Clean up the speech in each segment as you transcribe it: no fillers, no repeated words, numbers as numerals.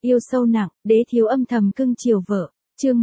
Yêu sâu nặng, đế thiếu âm thầm cưng chiều vợ. Chương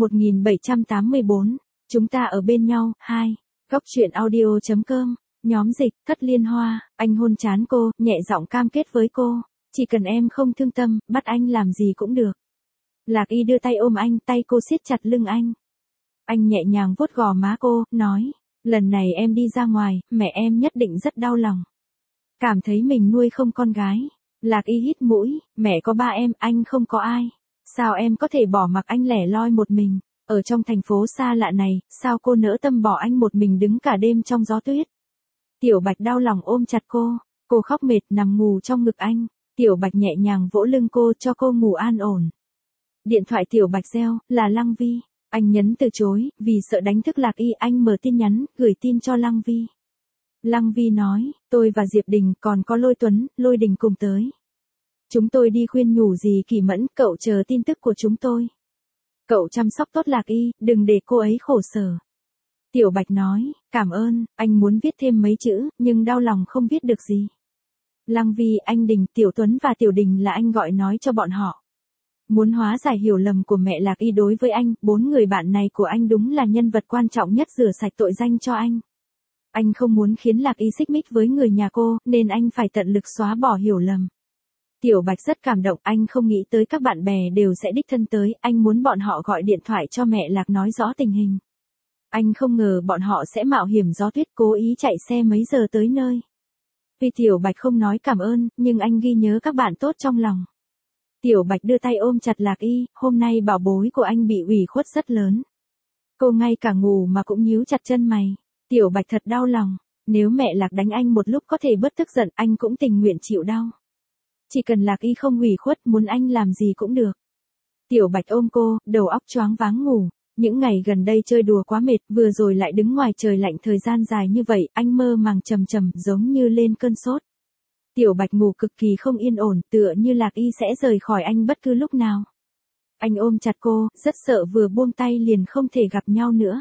1784. Chúng ta ở bên nhau. 2. Góc truyện audio.com. Nhóm dịch, Thất Liên Hoa. Anh hôn trán cô, nhẹ giọng cam kết với cô. Chỉ cần em không thương tâm, bắt anh làm gì cũng được. Lạc Y đưa tay ôm anh, tay cô siết chặt lưng anh. Anh nhẹ nhàng vuốt gò má cô, nói. Lần này em đi ra ngoài, mẹ em nhất định rất đau lòng. Cảm thấy mình nuôi không con gái. Lạc Y hít mũi, mẹ có ba em, anh không có ai. Sao em có thể bỏ mặc anh lẻ loi một mình, ở trong thành phố xa lạ này, sao cô nỡ tâm bỏ anh một mình đứng cả đêm trong gió tuyết. Tiểu Bạch đau lòng ôm chặt cô khóc mệt nằm ngủ trong ngực anh. Tiểu Bạch nhẹ nhàng vỗ lưng cô cho cô ngủ an ổn. Điện thoại Tiểu Bạch reo, là Lăng Vi. Anh nhấn từ chối, vì sợ đánh thức Lạc Y, anh mở tin nhắn, gửi tin cho Lăng Vi. Lăng Vi nói, tôi và Diệp Đình còn có Lôi Tuấn, Lôi Đình cùng tới. Chúng tôi đi khuyên nhủ dì Kỳ Mẫn, cậu chờ tin tức của chúng tôi. Cậu chăm sóc tốt Lạc Y, đừng để cô ấy khổ sở. Tiểu Bạch nói, cảm ơn, anh muốn viết thêm mấy chữ, nhưng đau lòng không viết được gì. Lăng Vi, anh Đình, Tiểu Tuấn và Tiểu Đình là anh gọi nói cho bọn họ. Muốn hóa giải hiểu lầm của mẹ Lạc Y đối với anh, 4 người bạn này của anh đúng là nhân vật quan trọng nhất rửa sạch tội danh cho anh. Anh không muốn khiến Lạc Y xích mích với người nhà cô, nên anh phải tận lực xóa bỏ hiểu lầm. Tiểu Bạch rất cảm động, anh không nghĩ tới các bạn bè đều sẽ đích thân tới, anh muốn bọn họ gọi điện thoại cho mẹ Lạc nói rõ tình hình. Anh không ngờ bọn họ sẽ mạo hiểm gió tuyết cố ý chạy xe mấy giờ tới nơi. Vì Tiểu Bạch không nói cảm ơn, nhưng anh ghi nhớ các bạn tốt trong lòng. Tiểu Bạch đưa tay ôm chặt Lạc Y, hôm nay bảo bối của anh bị ủy khuất rất lớn. Cô ngay cả ngủ mà cũng nhíu chặt chân mày. Tiểu Bạch thật đau lòng, nếu mẹ Lạc đánh anh một lúc có thể bớt tức giận, anh cũng tình nguyện chịu đau. Chỉ cần Lạc Y không ủy khuất, muốn anh làm gì cũng được. Tiểu Bạch ôm cô, đầu óc choáng váng ngủ. Những ngày gần đây chơi đùa quá mệt, vừa rồi lại đứng ngoài trời lạnh thời gian dài như vậy, anh mơ màng trầm trầm, giống như lên cơn sốt. Tiểu Bạch ngủ cực kỳ không yên ổn, tựa như Lạc Y sẽ rời khỏi anh bất cứ lúc nào. Anh ôm chặt cô, rất sợ vừa buông tay liền không thể gặp nhau nữa.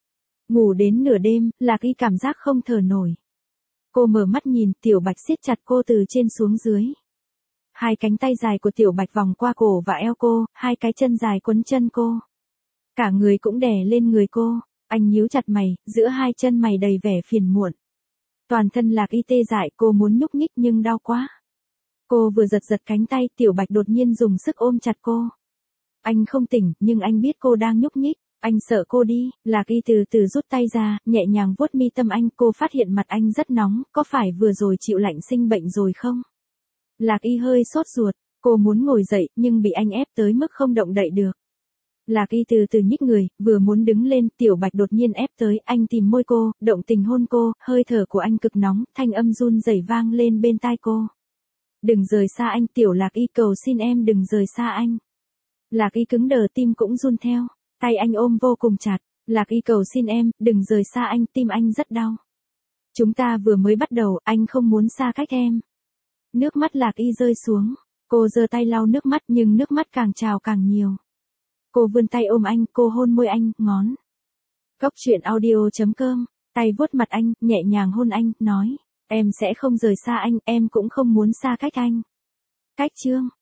Ngủ đến nửa đêm, Lạc Y cảm giác không thở nổi. Cô mở mắt nhìn, Tiểu Bạch siết chặt cô từ trên xuống dưới. Hai cánh tay dài của Tiểu Bạch vòng qua cổ và eo cô, hai cái chân dài quấn chân cô. Cả người cũng đè lên người cô, anh nhíu chặt mày, giữa hai chân mày đầy vẻ phiền muộn. Toàn thân Lạc Y tê dại, cô muốn nhúc nhích nhưng đau quá. Cô vừa giật giật cánh tay, Tiểu Bạch đột nhiên dùng sức ôm chặt cô. Anh không tỉnh, nhưng anh biết cô đang nhúc nhích, anh sợ cô đi. Lạc Y từ từ rút tay ra, nhẹ nhàng vuốt mi tâm anh, cô phát hiện mặt anh rất nóng, có phải vừa rồi chịu lạnh sinh bệnh rồi không? Lạc Y hơi sốt ruột, cô muốn ngồi dậy, nhưng bị anh ép tới mức không động đậy được. Lạc Y từ từ nhích người, vừa muốn đứng lên, Tiểu Bạch đột nhiên ép tới, anh tìm môi cô, động tình hôn cô, hơi thở của anh cực nóng, thanh âm run rẩy vang lên bên tai cô. Đừng rời xa anh, Tiểu Lạc Y, cầu xin em đừng rời xa anh. Lạc Y cứng đờ, tim cũng run theo, tay anh ôm vô cùng chặt. Lạc Y, cầu xin em, đừng rời xa anh, tim anh rất đau. Chúng ta vừa mới bắt đầu, anh không muốn xa cách em. Nước mắt Lạc Y rơi xuống, cô giơ tay lau nước mắt nhưng nước mắt càng trào càng nhiều. Cô vươn tay ôm anh, cô hôn môi anh, ngón. Góc truyện audio.com, tay vuốt mặt anh, nhẹ nhàng hôn anh, nói, em sẽ không rời xa anh, em cũng không muốn xa cách anh. Cách chương